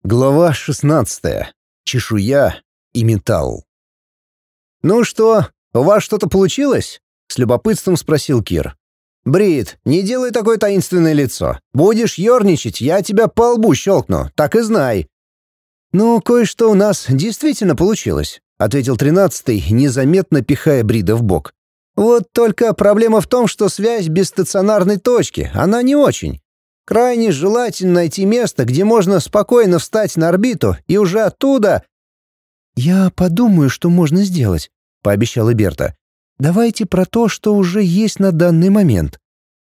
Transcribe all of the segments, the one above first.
Глава 16. Чешуя и металл. «Ну что, у вас что-то получилось?» — с любопытством спросил Кир. «Брит, не делай такое таинственное лицо. Будешь ерничать, я тебя по лбу щелкну, так и знай». «Ну, кое-что у нас действительно получилось», — ответил 13-й, незаметно пихая Брида в бок. «Вот только проблема в том, что связь без стационарной точки, она не очень. Крайне желательно найти место, где можно спокойно встать на орбиту и уже оттуда...» «Я подумаю, что можно сделать», — пообещала Берта. «Давайте про то, что уже есть на данный момент».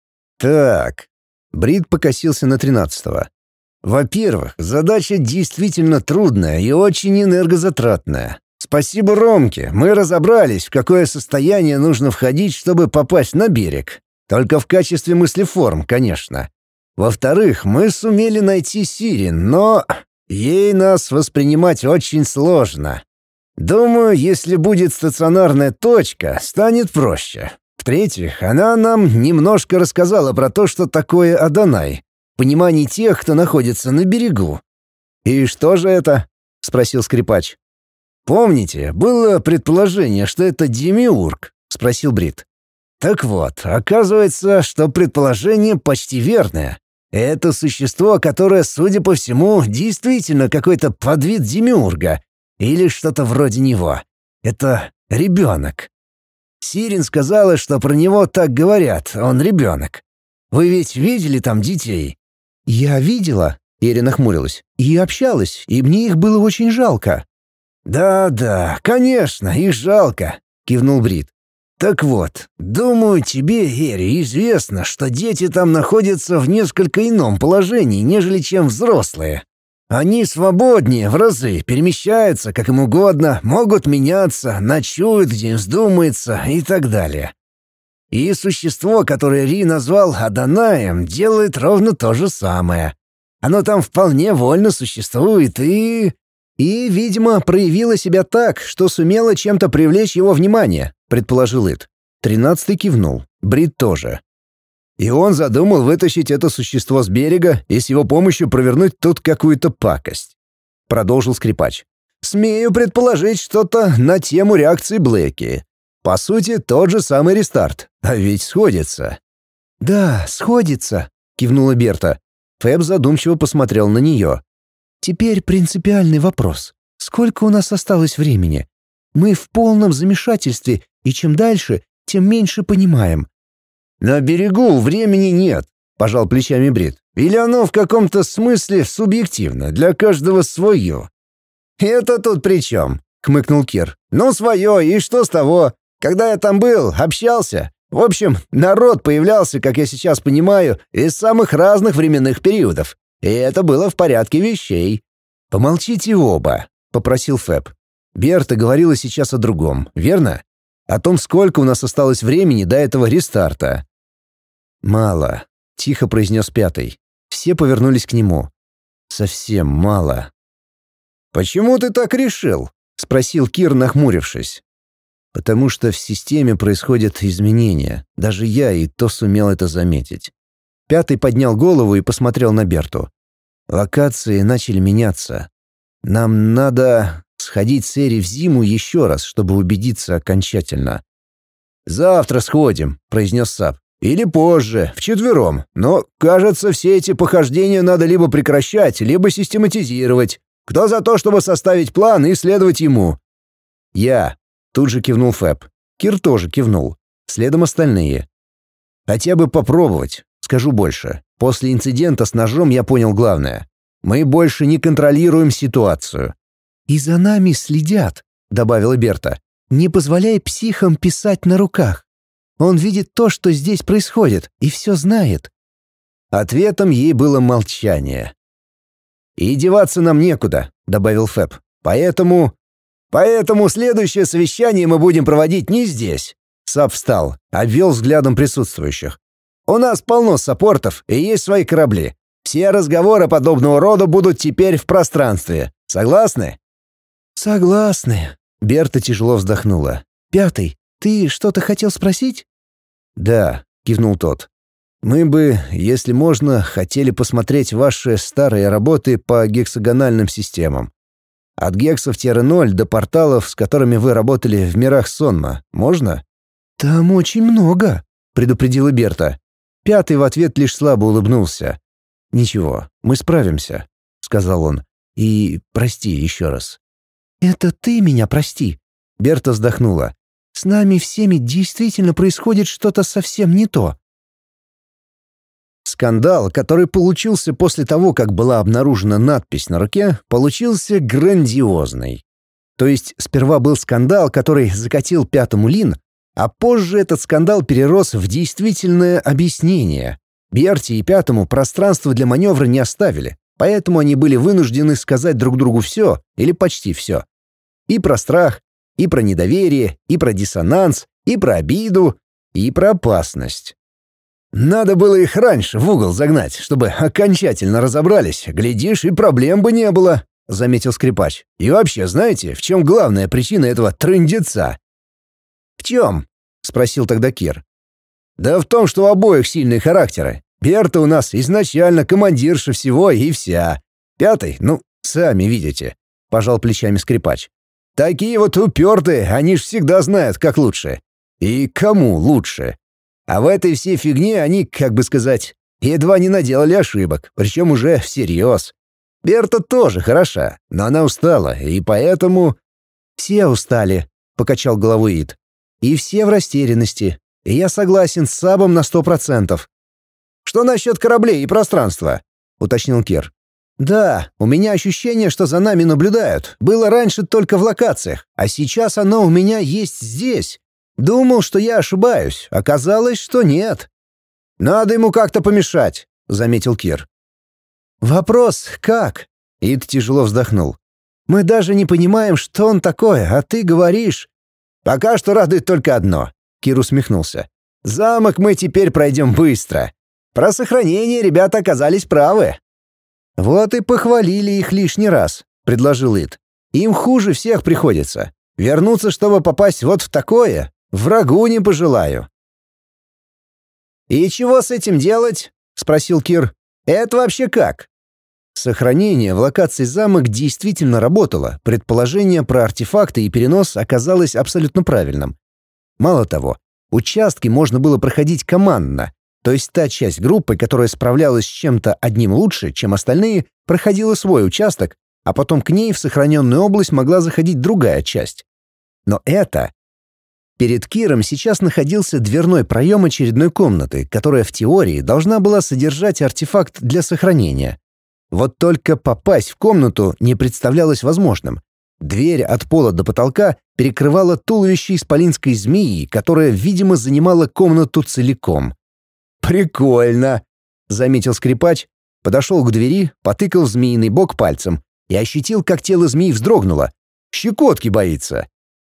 «Так», — Брид покосился на 13-го. «Во-первых, задача действительно трудная и очень энергозатратная. Спасибо Ромке, мы разобрались, в какое состояние нужно входить, чтобы попасть на берег. Только в качестве мыслеформ, конечно. Во-вторых, мы сумели найти Сирин, но ей нас воспринимать очень сложно. Думаю, если будет стационарная точка, станет проще. В-третьих, она нам немножко рассказала про то, что такое Адонай, в понимании тех, кто находится на берегу». «И что же это?» — спросил скрипач. «Помните, было предположение, что это Демиург?» — спросил Брит. «Так вот, оказывается, что предположение почти верное. Это существо, которое, судя по всему, действительно какой-то подвид Демиурга или что-то вроде него. Это ребенок. Сирин сказала, что про него так говорят, он ребенок. Вы ведь видели там детей?» «Я видела», — Ири нахмурилась, — «и общалась, и мне их было очень жалко». «Да, конечно, их жалко», — кивнул Брит. «Так вот, думаю, тебе, Эри, известно, что дети там находятся в несколько ином положении, нежели чем взрослые. Они свободнее в разы, перемещаются как им угодно, могут меняться, ночуют, где им вздумается и так далее. И существо, которое Ри назвал Адонаем, делает ровно то же самое. Оно там вполне вольно существует И, видимо, проявила себя так, что сумела чем-то привлечь его внимание, предположил Ит. 13-й кивнул. Брит тоже. И он задумал вытащить это существо с берега и с его помощью провернуть тут какую-то пакость. Продолжил скрипач. Смею предположить что-то на тему реакции Блэки. По сути, тот же самый рестарт. А ведь сходится. «Да, сходится», — кивнула Берта. Фэб задумчиво посмотрел на нее. «Теперь принципиальный вопрос. Сколько у нас осталось времени? Мы в полном замешательстве, и чем дальше, тем меньше понимаем». «На берегу времени нет», — пожал плечами Брит. «Или оно в каком-то смысле субъективно, для каждого свое». «Это тут при чем?» — хмыкнул Кир. «Ну, свое, и что с того? Когда я там был, общался. В общем, народ появлялся, как я сейчас понимаю, из самых разных временных периодов. И это было в порядке вещей». «Помолчите оба», — попросил Фэб. «Берта говорила сейчас о другом, верно? О том, сколько у нас осталось времени до этого рестарта». «Мало», — тихо произнес 5-й. Все повернулись к нему. «Совсем мало». «Почему ты так решил?» — спросил Кир, нахмурившись. «Потому что в системе происходят изменения. Даже я и то сумел это заметить». 5-й поднял голову и посмотрел на Берту. «Локации начали меняться. Нам надо сходить с Эри в зиму еще раз, чтобы убедиться окончательно». «Завтра сходим», — произнес Сап. «Или позже, вчетвером. Но, кажется, все эти похождения надо либо прекращать, либо систематизировать. Кто за то, чтобы составить план и следовать ему?» «Я», — тут же кивнул Фэб. Кир тоже кивнул. Следом остальные. «Хотя бы попробовать. Скажу больше. После инцидента с ножом я понял главное. Мы больше не контролируем ситуацию». «И за нами следят», — добавила Берта. «Не позволяй психам писать на руках. Он видит то, что здесь происходит, и все знает». Ответом ей было молчание. «И деваться нам некуда», — добавил Фэб. «Поэтому следующее совещание мы будем проводить не здесь». Сап встал, обвел взглядом присутствующих. «У нас полно саппортов и есть свои корабли. Все разговоры подобного рода будут теперь в пространстве. Согласны?» «Согласны», — Берта тяжело вздохнула. «5-й, ты что-то хотел спросить?» «Да», — кивнул тот. Мы бы, если можно, хотели посмотреть ваши старые работы по гексагональным системам. От гексов-0 до порталов, с которыми вы работали в мирах Сонма. Можно?» «Там очень много», — предупредила Берта. Пятый в ответ лишь слабо улыбнулся. «Ничего, мы справимся», — сказал он. «И прости еще раз». «Это ты меня прости», — Берта вздохнула. «С нами всеми действительно происходит что-то совсем не то». Скандал, который получился после того, как была обнаружена надпись на руке, получился грандиозный. То есть сперва был скандал, который закатил пятому Лин, а позже этот скандал перерос в действительное объяснение. Берти и пятому пространства для маневра не оставили, поэтому они были вынуждены сказать друг другу все или почти все. И про страх, и про недоверие, и про диссонанс, и про обиду, и про опасность. Надо было их раньше в угол загнать, чтобы окончательно разобрались. Глядишь, и проблем бы не было, — заметил скрипач. И вообще, знаете, в чем главная причина этого трындеца? «В чем?» — спросил тогда Кир. «Да в том, что у обоих сильные характеры. Берта у нас изначально командирша всего и вся. Пятый, ну, сами видите», — пожал плечами скрипач. «Такие вот упертые, они ж всегда знают, как лучше. И кому лучше. А в этой всей фигне они, как бы сказать, едва не наделали ошибок, причем уже всерьез. Берта тоже хороша, но она устала, и поэтому...» «Все устали», — покачал головой Ид. «И все в растерянности. И я согласен с Сабом на 100%. «Что насчет кораблей и пространства?» — уточнил Кир. «Да, у меня ощущение, что за нами наблюдают. Было раньше только в локациях, а сейчас оно у меня есть здесь. Думал, что я ошибаюсь. Оказалось, что нет». «Надо ему как-то помешать», — заметил Кир. «Вопрос, как?» — Ид тяжело вздохнул. «Мы даже не понимаем, что он такое, а ты говоришь...» «Пока что радует только одно», — Кир усмехнулся. «Замок мы теперь пройдем быстро. Про сохранение ребята оказались правы». «Вот и похвалили их лишний раз», — предложил Ид. «Им хуже всех приходится. Вернуться, чтобы попасть вот в такое, врагу не пожелаю». «И чего с этим делать?» — спросил Кир. «Это вообще как?» Сохранение в локации замок действительно работало, предположение про артефакты и перенос оказалось абсолютно правильным. Мало того, участки можно было проходить командно, то есть та часть группы, которая справлялась с чем-то одним лучше, чем остальные, проходила свой участок, а потом к ней в сохраненную область могла заходить другая часть. Но это... Перед Киром сейчас находился дверной проем очередной комнаты, которая в теории должна была содержать артефакт для сохранения. Вот только попасть в комнату не представлялось возможным. Дверь от пола до потолка перекрывала туловище исполинской змеи, которая, видимо, занимала комнату целиком. «Прикольно!» — заметил скрипач, подошел к двери, потыкал в змеиный бок пальцем и ощутил, как тело змеи вздрогнуло. Щекотки боится.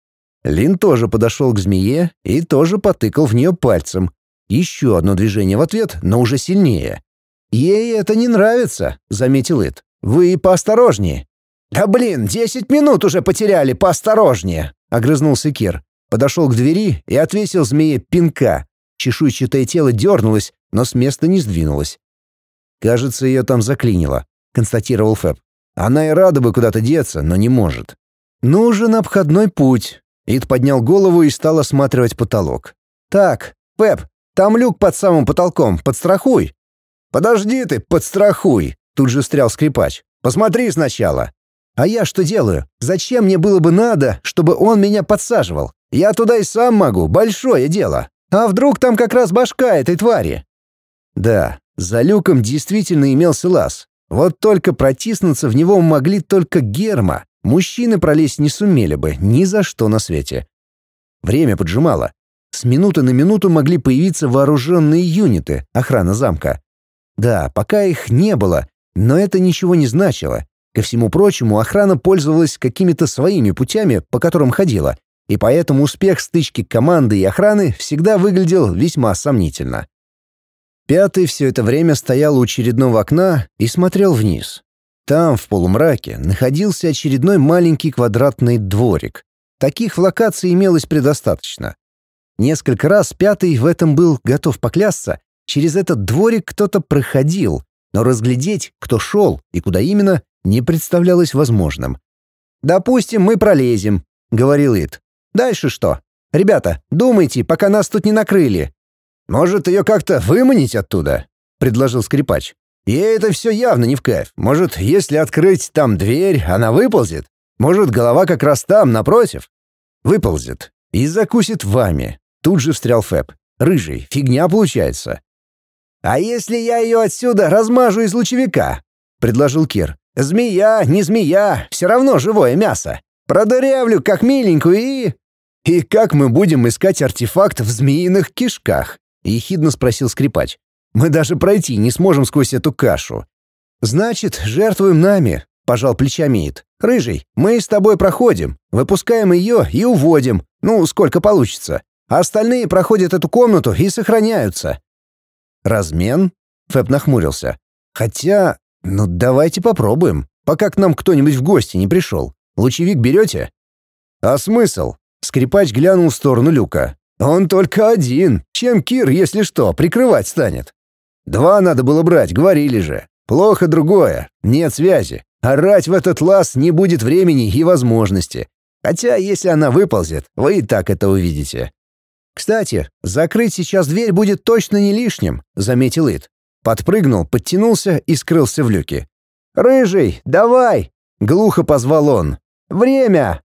Лин тоже подошел к змее и тоже потыкал в нее пальцем. Еще одно движение в ответ, но уже сильнее. «Ей это не нравится», — заметил Ид. «Вы поосторожнее». «Да блин, 10 минут уже потеряли, поосторожнее», — огрызнулся Кир. Подошел к двери и отвесил змее пинка. Чешуйчатое тело дернулось, но с места не сдвинулось. «Кажется, ее там заклинило», — констатировал Фэб. «Она и рада бы куда-то деться, но не может». «Нужен обходной путь». Ид поднял голову и стал осматривать потолок. «Так, Фэб, там люк под самым потолком, подстрахуй». «Подожди ты, подстрахуй», — тут же встрял скрипач. «Посмотри сначала». «А я что делаю? Зачем мне было бы надо, чтобы он меня подсаживал? Я туда и сам могу, большое дело. А вдруг там как раз башка этой твари?» Да, за люком действительно имелся лаз. Вот только протиснуться в него могли только Герма. Мужчины пролезть не сумели бы ни за что на свете. Время поджимало. С минуты на минуту могли появиться вооруженные юниты, охрана замка. Да, пока их не было, но это ничего не значило. Ко всему прочему, охрана пользовалась какими-то своими путями, по которым ходила, и поэтому успех стычки команды и охраны всегда выглядел весьма сомнительно. Пятый все это время стоял у очередного окна и смотрел вниз. Там, в полумраке, находился очередной маленький квадратный дворик. Таких в локации имелось предостаточно. Несколько раз Пятый в этом был готов поклясться, через этот дворик кто-то проходил, но разглядеть, кто шел и куда именно, не представлялось возможным. «Допустим, мы пролезем», — говорил Ит. «Дальше что? Ребята, думайте, пока нас тут не накрыли». «Может, ее как-то выманить оттуда?» — предложил скрипач. «Ей это все явно не в кайф. Может, если открыть там дверь, она выползет? Может, голова как раз там, напротив?» «Выползет и закусит вами», — тут же встрял Фэб. «Рыжий, фигня получается». «А если я ее отсюда размажу из лучевика?» — предложил Кир. «Змея, не змея, все равно живое мясо. Продырявлю как миленькую и...» «И как мы будем искать артефакт в змеиных кишках?» — ехидно спросил скрипач. «Мы даже пройти не сможем сквозь эту кашу». «Значит, жертвуем нами», — пожал плечами Ит. «Рыжий, мы с тобой проходим, выпускаем ее и уводим, ну, сколько получится. А остальные проходят эту комнату и сохраняются». «Размен?» — Фэб нахмурился. «Хотя, ну давайте попробуем, пока к нам кто-нибудь в гости не пришел. Лучевик берете?» «А смысл?» — скрипач глянул в сторону люка. «Он только один. Чем Кир, если что, прикрывать станет?» «Два надо было брать, говорили же. Плохо другое. Нет связи. Орать в этот лаз не будет времени и возможности. Хотя, если она выползет, вы и так это увидите». «Кстати, закрыть сейчас дверь будет точно не лишним», — заметил Ит. Подпрыгнул, подтянулся и скрылся в люке. «Рыжий, давай!» — глухо позвал он. «Время!»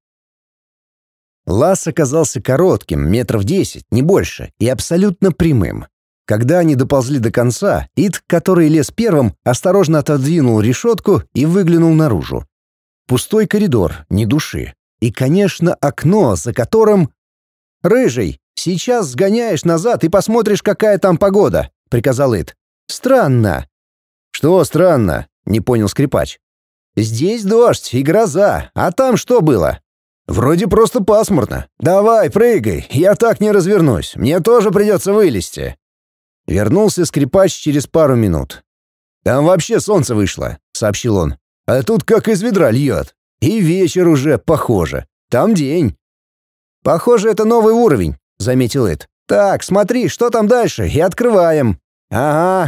Лаз оказался коротким, 10 метров, не больше, и абсолютно прямым. Когда они доползли до конца, Ит, который лез первым, осторожно отодвинул решетку и выглянул наружу. Пустой коридор, ни души. И, конечно, окно, за которым... «Рыжий, сейчас сгоняешь назад и посмотришь, какая там погода», — приказал Ит. «Странно». «Что странно?» — не понял скрипач. «Здесь дождь и гроза, а там что было?» «Вроде просто пасмурно. Давай, прыгай, я так не развернусь, мне тоже придется вылезти». Вернулся скрипач через пару минут. «Там вообще солнце вышло», — сообщил он. «А тут как из ведра льет. И вечер уже, похоже. Там день». «Похоже, это новый уровень», — заметил Эд. «Так, смотри, что там дальше, и открываем». «Ага».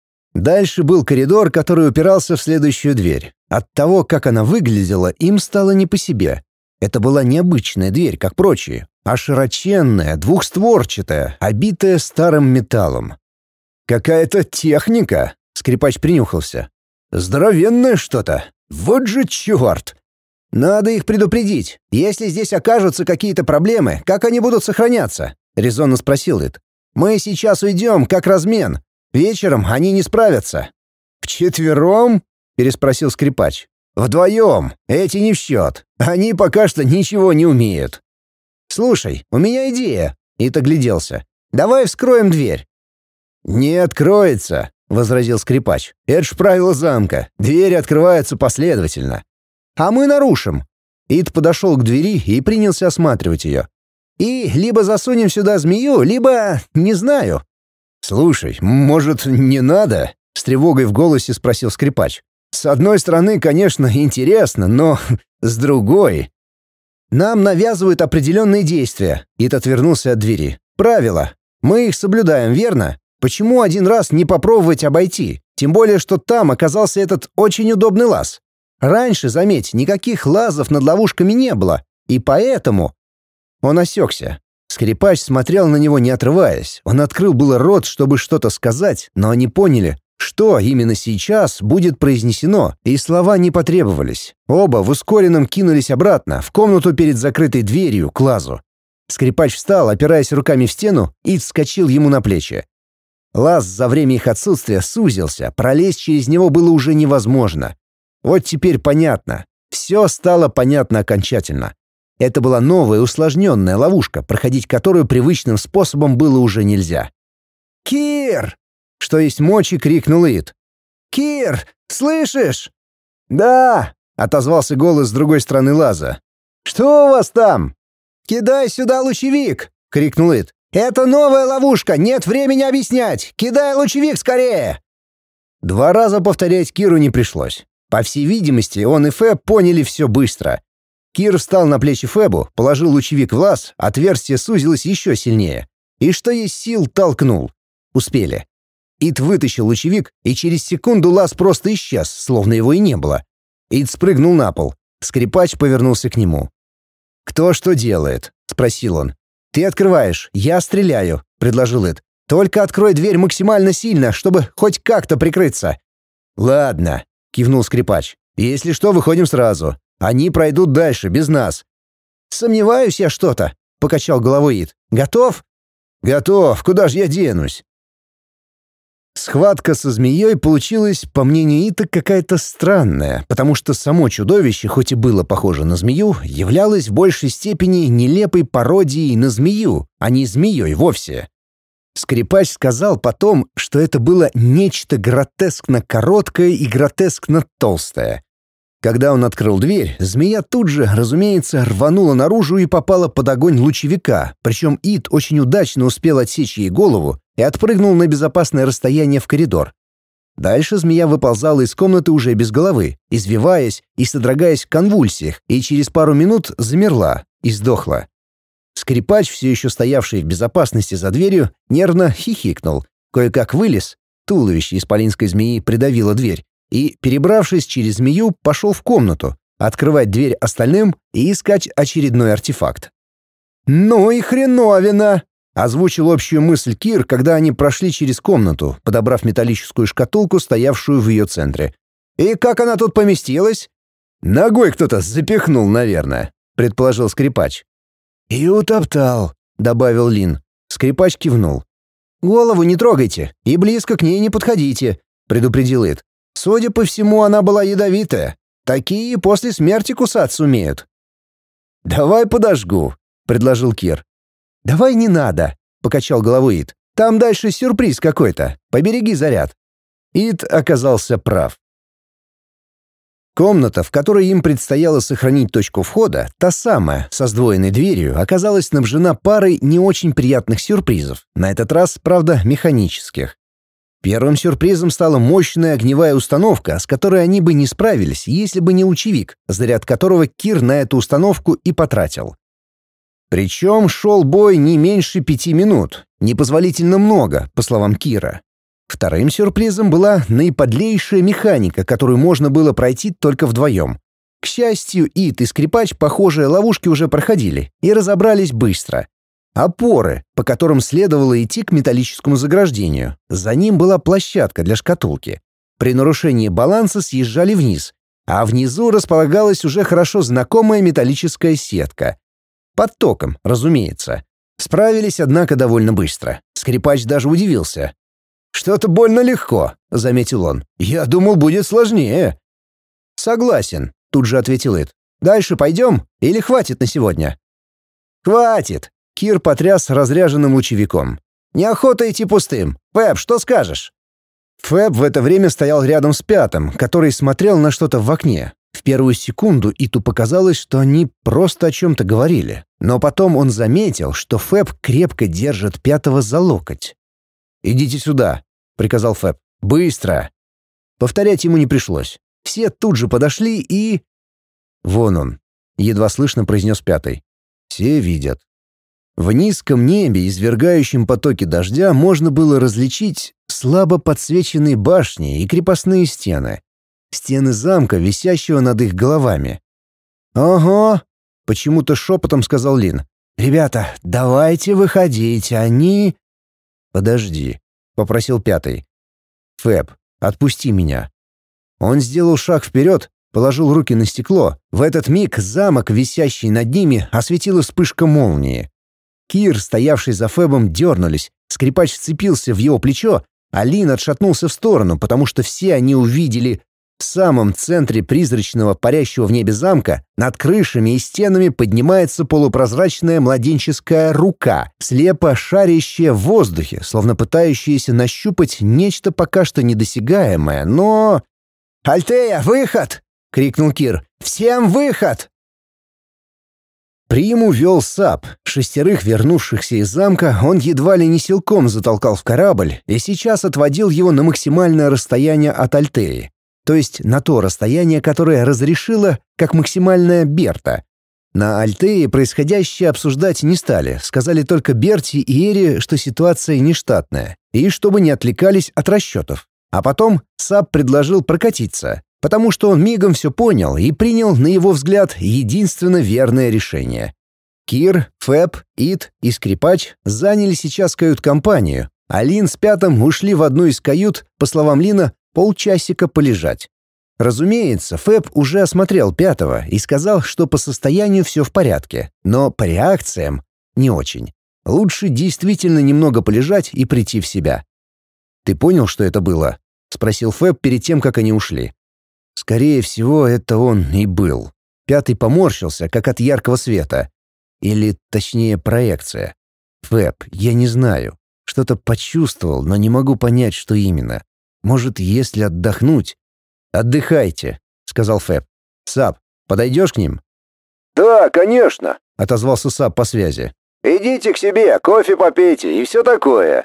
Дальше был коридор, который упирался в следующую дверь. От того, как она выглядела, им стало не по себе. Это была необычная дверь, как прочие, а широченная, двухстворчатая, обитая старым металлом. «Какая-то техника», — скрипач принюхался. «Здоровенное что-то. Вот же черт!» «Надо их предупредить. Если здесь окажутся какие-то проблемы, как они будут сохраняться?» — резонно спросил Эд. «Мы сейчас уйдем, как размен. Вечером они не справятся». «Вчетвером?» — переспросил скрипач. «Вдвоем. Эти не в счет. Они пока что ничего не умеют». «Слушай, у меня идея», — Ит огляделся. «Давай вскроем дверь». «Не откроется», — возразил скрипач. «Это ж правило замка. Двери открываются последовательно». «А мы нарушим». Ит подошел к двери и принялся осматривать ее. «И либо засунем сюда змею, либо... не знаю». «Слушай, может, не надо?» — с тревогой в голосе спросил скрипач. «С одной стороны, конечно, интересно, но с другой...» «Нам навязывают определенные действия», — Ит отвернулся от двери. «Правила. Мы их соблюдаем, верно? Почему один раз не попробовать обойти? Тем более, что там оказался этот очень удобный лаз. Раньше, заметь, никаких лазов над ловушками не было, и поэтому...» Он осекся. Скрипач смотрел на него, не отрываясь. Он открыл было рот, чтобы что-то сказать, но они поняли, что именно сейчас будет произнесено, и слова не потребовались. Оба в ускоренном кинулись обратно, в комнату перед закрытой дверью, к лазу. Скрипач встал, опираясь руками в стену, и вскочил ему на плечи. Лаз за время их отсутствия сузился, пролезть через него было уже невозможно. Вот теперь понятно. Все стало понятно окончательно. Это была новая усложненная ловушка, проходить которую привычным способом было уже нельзя. «Кир!» — что есть мочи, крикнул Ит. «Кир, слышишь?» «Да!» — отозвался голос с другой стороны лаза. «Что у вас там?» «Кидай сюда лучевик!» — крикнул Ит. «Это новая ловушка, нет времени объяснять! Кидай лучевик скорее!» 2 раза повторять Киру не пришлось. По всей видимости, он и Фэб поняли все быстро. Кир встал на плечи Фэбу, положил лучевик в лаз, отверстие сузилось еще сильнее. И что есть сил, толкнул. Успели. Ид вытащил лучевик, и через секунду лаз просто исчез, словно его и не было. Ид спрыгнул на пол. Скрипач повернулся к нему. «Кто что делает?» — спросил он. «Ты открываешь, я стреляю», — предложил Ид. «Только открой дверь максимально сильно, чтобы хоть как-то прикрыться». «Ладно», — кивнул скрипач. «Если что, выходим сразу. Они пройдут дальше, без нас». «Сомневаюсь я что-то», — покачал головой Ид. «Готов?» «Готов. Куда же я денусь?» Схватка со змеей получилась, по мнению Ита, какая-то странная, потому что само чудовище, хоть и было похоже на змею, являлось в большей степени нелепой пародией на змею, а не змеей вовсе. Скрипач сказал потом, что это было нечто гротескно короткое и гротескно толстое. Когда он открыл дверь, змея тут же, разумеется, рванула наружу и попала под огонь лучевика, причем Ит очень удачно успел отсечь ей голову и отпрыгнул на безопасное расстояние в коридор. Дальше змея выползала из комнаты уже без головы, извиваясь и содрогаясь в конвульсиях, и через пару минут замерла и сдохла. Скрипач, все еще стоявший в безопасности за дверью, нервно хихикнул, кое-как вылез, туловище исполинской змеи придавило дверь, и, перебравшись через змею, пошел в комнату, открывать дверь остальным и искать очередной артефакт. «Ну и хреновина!» — озвучил общую мысль Кир, когда они прошли через комнату, подобрав металлическую шкатулку, стоявшую в ее центре. «И как она тут поместилась?» «Ногой кто-то запихнул, наверное», — предположил скрипач. «И утоптал», — добавил Лин. Скрипач кивнул. «Голову не трогайте и близко к ней не подходите», — предупредил Ид. «Судя по всему, она была ядовитая. Такие после смерти кусаться умеют». «Давай подожгу», — предложил Кир. «Давай не надо», — покачал головой Ид. «Там дальше сюрприз какой-то. Побереги заряд». Ид оказался прав. Комната, в которой им предстояло сохранить точку входа, та самая, со сдвоенной дверью, оказалась снабжена парой не очень приятных сюрпризов, на этот раз, правда, механических. Первым сюрпризом стала мощная огневая установка, с которой они бы не справились, если бы не лучевик, заряд которого Кир на эту установку и потратил. Причем шел бой не меньше 5 минут, непозволительно много, по словам Кира. Вторым сюрпризом была наиподлейшая механика, которую можно было пройти только вдвоем. К счастью, Ит и скрипач похожие ловушки уже проходили и разобрались быстро. Опоры, по которым следовало идти к металлическому заграждению. За ним была площадка для шкатулки. При нарушении баланса съезжали вниз, а внизу располагалась уже хорошо знакомая металлическая сетка. Под током, разумеется. Справились, однако, довольно быстро. Скрипач даже удивился. «Что-то больно легко», — заметил он. «Я думал, будет сложнее». «Согласен», — тут же ответил Эд. «Дальше пойдем или хватит на сегодня?» «Хватит», — Кир потряс разряженным лучевиком. «Неохота идти пустым. Фэб, что скажешь?» Фэб в это время стоял рядом с Пятым, который смотрел на что-то в окне. В первую секунду Иту показалось, что они просто о чем-то говорили. Но потом он заметил, что Фэб крепко держит Пятого за локоть. «Идите сюда», — приказал Фэб. «Быстро!» Повторять ему не пришлось. Все тут же подошли и... «Вон он», — едва слышно произнес Пятый. «Все видят». В низком небе, извергающем потоки дождя, можно было различить слабо подсвеченные башни и крепостные стены. Стены замка, висящего над их головами. «Ого!» — почему-то шепотом сказал Лин. «Ребята, давайте выходить, они...» «Подожди», — попросил Пятый. «Фэб, отпусти меня». Он сделал шаг вперед, положил руки на стекло. В этот миг замок, висящий над ними, осветила вспышка молнии. Кир, стоявший за Фэбом, дернулись. Скрипач вцепился в его плечо, а Лин отшатнулся в сторону, потому что все они увидели... В самом центре призрачного парящего в небе замка над крышами и стенами поднимается полупрозрачная младенческая рука, слепо шарящая в воздухе, словно пытающаяся нащупать нечто пока что недосягаемое, но... «Альтея, выход!» — крикнул Кир. «Всем выход!» Приму вел САП. 6 вернувшихся из замка он едва ли не силком затолкал в корабль и сейчас отводил его на максимальное расстояние от Альтеи. То есть на то расстояние, которое разрешила как максимальная Берта. На Альтее происходящее обсуждать не стали, сказали только Берти и Эри, что ситуация нештатная, и чтобы не отвлекались от расчетов. А потом Саб предложил прокатиться, потому что он мигом все понял и принял, на его взгляд, единственно верное решение. Кир, Фэб, Ит и Скрипач заняли сейчас кают-компанию, а Лин с Пятым ушли в одну из кают, по словам Лина, полчасика полежать. Разумеется, Фэб уже осмотрел Пятого и сказал, что по состоянию все в порядке, но по реакциям не очень. Лучше действительно немного полежать и прийти в себя. «Ты понял, что это было?» — спросил Фэб перед тем, как они ушли. Скорее всего, это он и был. Пятый поморщился, как от яркого света. Или, точнее, проекция. «Фэб, я не знаю. Что-то почувствовал, но не могу понять, что именно. Может, если отдохнуть...» «Отдыхайте», — сказал Фэб. «Саб, подойдешь к ним?» «Да, конечно», — отозвался Саб по связи. «Идите к себе, кофе попейте и все такое».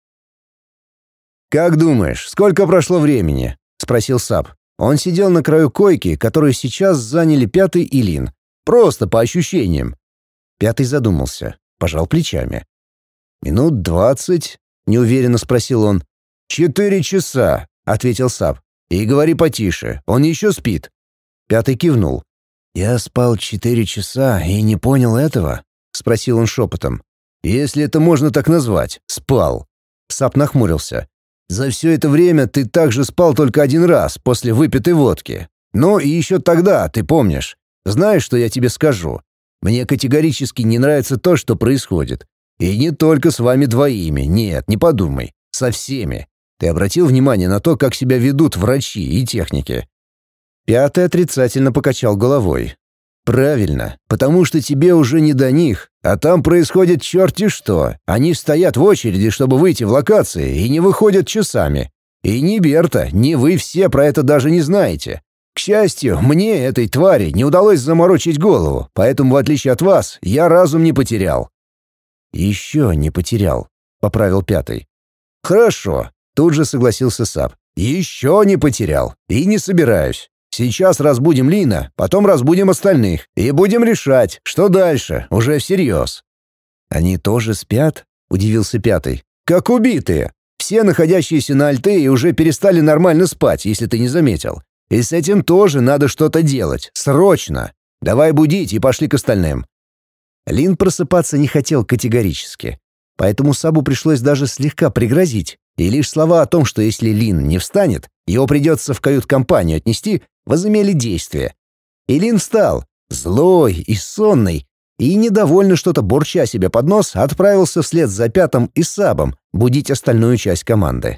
«Как думаешь, сколько прошло времени?» — спросил Саб. Он сидел на краю койки, которую сейчас заняли Пятый и Лин. Просто по ощущениям. Пятый задумался, пожал плечами. «Минут 20?» — неуверенно спросил он. 4 часа», — ответил Саб. «И говори потише, он еще спит». Пятый кивнул. «Я спал 4 часа и не понял этого?» — спросил он шепотом. «Если это можно так назвать, спал». Саб нахмурился. «За все это время ты также спал только 1 раз после выпитой водки. Ну и еще тогда, ты помнишь. Знаешь, что я тебе скажу? Мне категорически не нравится то, что происходит. И не только с вами двоими, нет, не подумай. Со всеми. Ты обратил внимание на то, как себя ведут врачи и техники?» Пятый отрицательно покачал головой. «Правильно, потому что тебе уже не до них, а там происходит черти что. Они стоят в очереди, чтобы выйти в локации, и не выходят часами. И ни Берта, ни вы все про это даже не знаете. К счастью, мне, этой твари, не удалось заморочить голову, поэтому, в отличие от вас, я разум не потерял». «Еще не потерял», — поправил Пятый. «Хорошо», — тут же согласился Саб. «Еще не потерял. И не собираюсь. Сейчас разбудим Лина, потом разбудим остальных. И будем решать, что дальше, уже всерьез». «Они тоже спят?» — удивился Пятый. «Как убитые. Все находящиеся на Альтее уже перестали нормально спать, если ты не заметил. И с этим тоже надо что-то делать. Срочно. Давай будить и пошли к остальным». Лин просыпаться не хотел категорически. Поэтому Сабу пришлось даже слегка пригрозить. И лишь слова о том, что если Лин не встанет, его придется в кают-компанию отнести, возымели действие. И Лин встал, злой и сонный, и, недовольно что-то бурча себе под нос, отправился вслед за Пятым и Сабом будить остальную часть команды.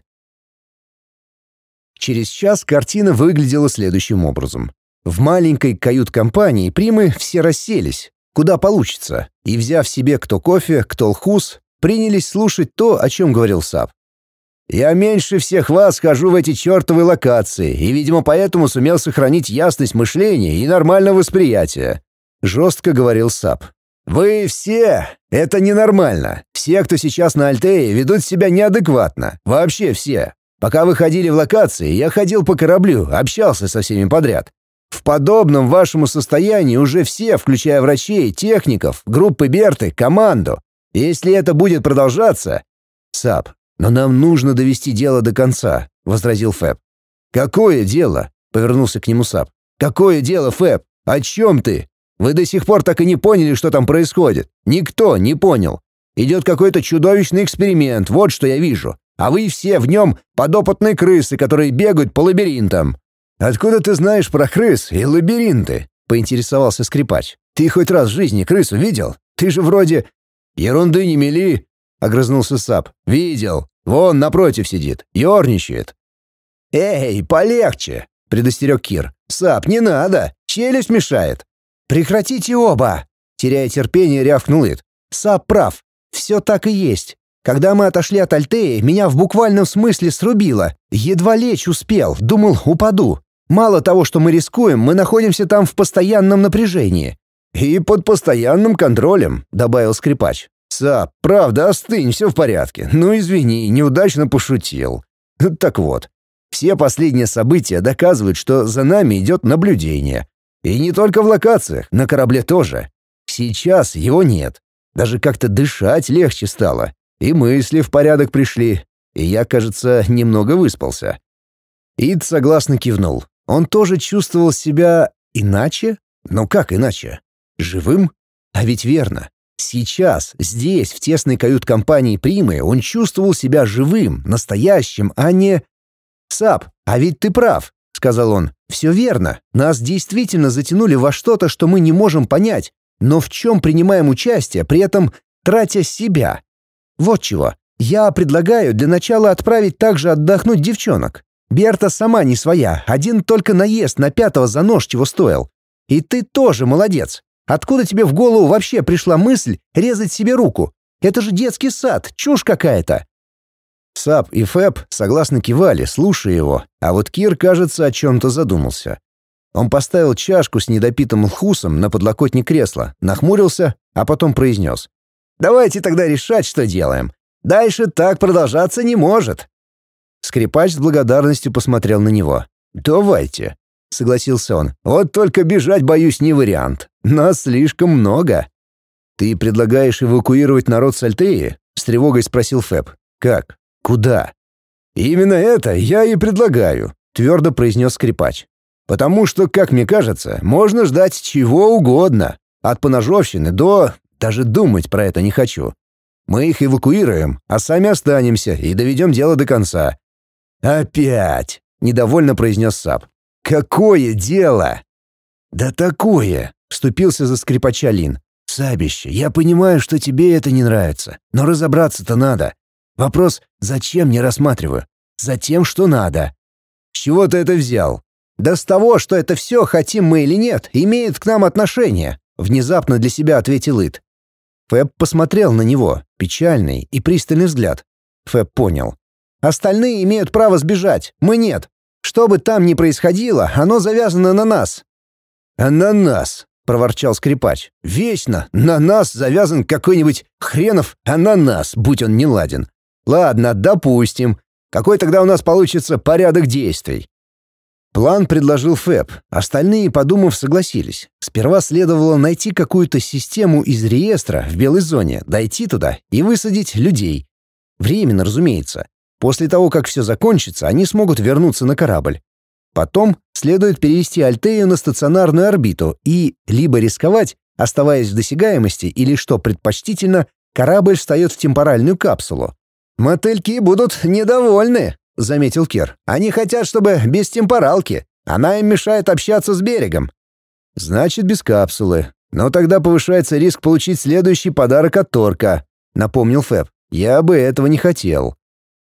Через час картина выглядела следующим образом. В маленькой кают-компании примы все расселись, куда получится, и, взяв себе кто кофе, кто лхус, принялись слушать то, о чем говорил Саб. «Я меньше всех вас хожу в эти чертовы локации, и, видимо, поэтому сумел сохранить ясность мышления и нормальное восприятие», — жестко говорил Саб. «Вы все! Это ненормально. Все, кто сейчас на Альтее, ведут себя неадекватно. Вообще все. Пока вы ходили в локации, я ходил по кораблю, общался со всеми подряд. В подобном вашему состоянии уже все, включая врачей, техников, группы Берты, команду. Если это будет продолжаться...» «Саб, но нам нужно довести дело до конца», — возразил Фэб. «Какое дело?» — повернулся к нему Саб. «Какое дело, Фэб? О чем ты? Вы до сих пор так и не поняли, что там происходит. Никто не понял. Идет какой-то чудовищный эксперимент, вот что я вижу. А вы все в нем подопытные крысы, которые бегают по лабиринтам». «Откуда ты знаешь про крыс и лабиринты?» — поинтересовался Скрипач. «Ты хоть раз в жизни крысу видел? Ты же вроде...» «Ерунды не мели!» — огрызнулся Саб. «Видел. Вон напротив сидит. Ёрничает». «Эй, полегче!» — предостерег Кир. «Саб, не надо! Челюсть мешает!» «Прекратите оба!» — теряя терпение, рявкнул Ит. «Саб прав. Все так и есть. Когда мы отошли от Альтеи, меня в буквальном смысле срубило. Едва лечь успел, думал, упаду. Мало того, что мы рискуем, мы находимся там в постоянном напряжении». «И под постоянным контролем», — добавил Скрипач. «Саб, правда, остынь, все в порядке. Ну, извини, неудачно пошутил». Так вот, все последние события доказывают, что за нами идет наблюдение. И не только в локациях, на корабле тоже. Сейчас его нет. Даже как-то дышать легче стало. И мысли в порядок пришли. И я, кажется, немного выспался. Ид согласно кивнул. Он тоже чувствовал себя иначе? Ну как иначе? Живым? А ведь верно. Сейчас, здесь, в тесной кают-компании Примы, он чувствовал себя живым, настоящим, а не... «Сап, а ведь ты прав», — сказал он. «Все верно. Нас действительно затянули во что-то, что мы не можем понять, но в чем принимаем участие, при этом тратя себя. Вот чего. Я предлагаю для начала отправить также отдохнуть девчонок. Берта сама не своя, один только наезд на пятого за нож чего стоил. И ты тоже молодец. Откуда тебе в голову вообще пришла мысль резать себе руку? Это же детский сад, чушь какая-то». Сап и Фэб согласно кивали, слушая его, а вот Кир, кажется, о чем-то задумался. Он поставил чашку с недопитым лхусом на подлокотник кресла, нахмурился, а потом произнес: «Давайте тогда решать, что делаем. Дальше так продолжаться не может». Скрипач с благодарностью посмотрел на него. «Давайте», — согласился он. «Вот только бежать, боюсь, не вариант. Нас слишком много». «Ты предлагаешь эвакуировать народ с Альтеи?» — с тревогой спросил Фэб. «Как? Куда?» «Именно это я и предлагаю», — твердо произнес скрипач. «Потому что, как мне кажется, можно ждать чего угодно. От поножовщины до... Даже думать про это не хочу. Мы их эвакуируем, а сами останемся и доведем дело до конца». «Опять!» — недовольно произнес Сап. «Какое дело?» «Да такое!» — вступился за скрипача Лин. «Сабище, я понимаю, что тебе это не нравится, но разобраться-то надо. Вопрос, зачем не рассматриваю? Затем, что надо». «С чего ты это взял?» «Да с того, что это все, хотим мы или нет, имеет к нам отношение», — внезапно для себя ответил Ид. Фэб посмотрел на него, печальный и пристальный взгляд. Фэб понял. «Остальные имеют право сбежать, мы нет. Что бы там ни происходило, оно завязано на нас». «А на нас?» — проворчал скрипач. «Вечно на нас завязан какой-нибудь хренов ананас, будь он неладен. Ладно, допустим. Какой тогда у нас получится порядок действий?» План предложил Фэб. Остальные, подумав, согласились. Сперва следовало найти какую-то систему из реестра в белой зоне, дойти туда и высадить людей. Временно, разумеется. После того, как все закончится, они смогут вернуться на корабль. Потом следует перевести Альтею на стационарную орбиту и либо рисковать, оставаясь в досягаемости, или, что предпочтительно, корабль встает в темпоральную капсулу. «Мотыльки будут недовольны», — заметил Кир. «Они хотят, чтобы без темпоралки. Она им мешает общаться с берегом». «Значит, без капсулы. Но тогда повышается риск получить следующий подарок от Торка», — напомнил Фэб. «Я бы этого не хотел».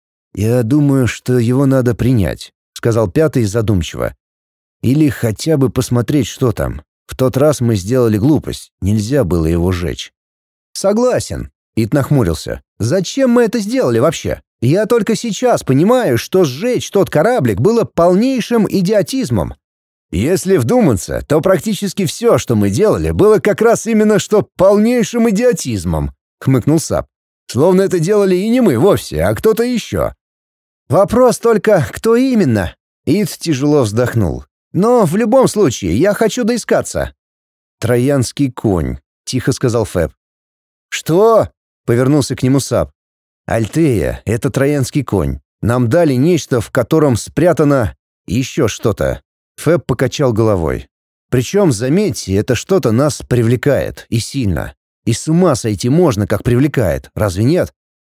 «Я думаю, что его надо принять», — сказал пятый задумчиво. «Или хотя бы посмотреть, что там. В тот раз мы сделали глупость. Нельзя было его сжечь». «Согласен», — Ит нахмурился. «Зачем мы это сделали вообще? Я только сейчас понимаю, что сжечь тот кораблик было полнейшим идиотизмом». «Если вдуматься, то практически все, что мы делали, было как раз именно что полнейшим идиотизмом», — хмыкнул Сап. «Словно это делали и не мы вовсе, а кто-то еще». «Вопрос только, кто именно?» Ид тяжело вздохнул. «Но в любом случае, я хочу доискаться». «Троянский конь», — тихо сказал Фэб. «Что?» — повернулся к нему Сап. «Альтея — это троянский конь. Нам дали нечто, в котором спрятано еще что-то». Фэб покачал головой. «Причем, заметьте, это что-то нас привлекает, и сильно. И с ума сойти можно, как привлекает, разве нет?»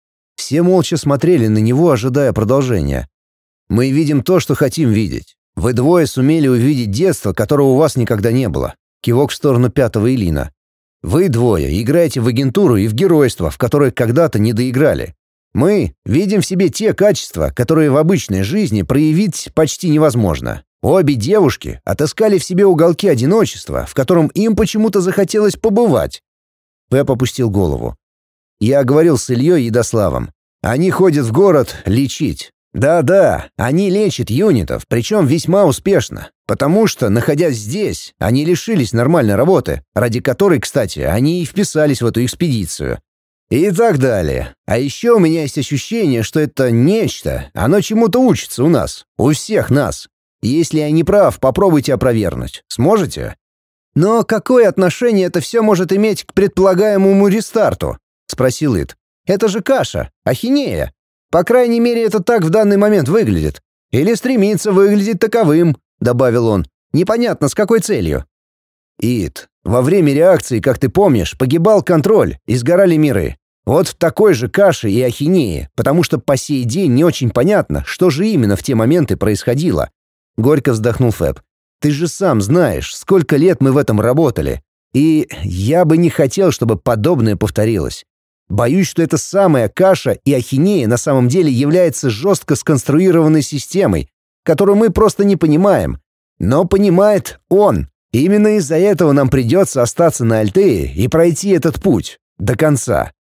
Все молча смотрели на него, ожидая продолжения. «Мы видим то, что хотим видеть. Вы двое сумели увидеть детство, которого у вас никогда не было». Кивок в сторону пятого Элина. «Вы двое играете в агентуру и в геройство, в которое когда-то не доиграли. Мы видим в себе те качества, которые в обычной жизни проявить почти невозможно. Обе девушки отыскали в себе уголки одиночества, в котором им почему-то захотелось побывать». Пэп опустил голову. «Я говорил с Ильей Едославом. Они ходят в город лечить. Да-да, они лечат юнитов, причем весьма успешно. Потому что, находясь здесь, они лишились нормальной работы, ради которой, кстати, они и вписались в эту экспедицию. И так далее. А еще у меня есть ощущение, что это нечто, оно чему-то учится у нас, у всех нас. Если я не прав, попробуйте опровергнуть. Сможете?» «Но какое отношение это все может иметь к предполагаемому рестарту?» — спросил Ит. «Это же каша, ахинея. По крайней мере, это так в данный момент выглядит. Или стремится выглядеть таковым», — добавил он. «Непонятно, с какой целью». «Ит, во время реакции, как ты помнишь, погибал контроль и сгорали миры. Вот в такой же каше и ахинеи, потому что по сей день не очень понятно, что же именно в те моменты происходило». Горько вздохнул Фэб. «Ты же сам знаешь, сколько лет мы в этом работали. И я бы не хотел, чтобы подобное повторилось. Боюсь, что эта самая каша и ахинея на самом деле является жестко сконструированной системой, которую мы просто не понимаем. Но понимает он. Именно из-за этого нам придется остаться на Альтее и пройти этот путь до конца».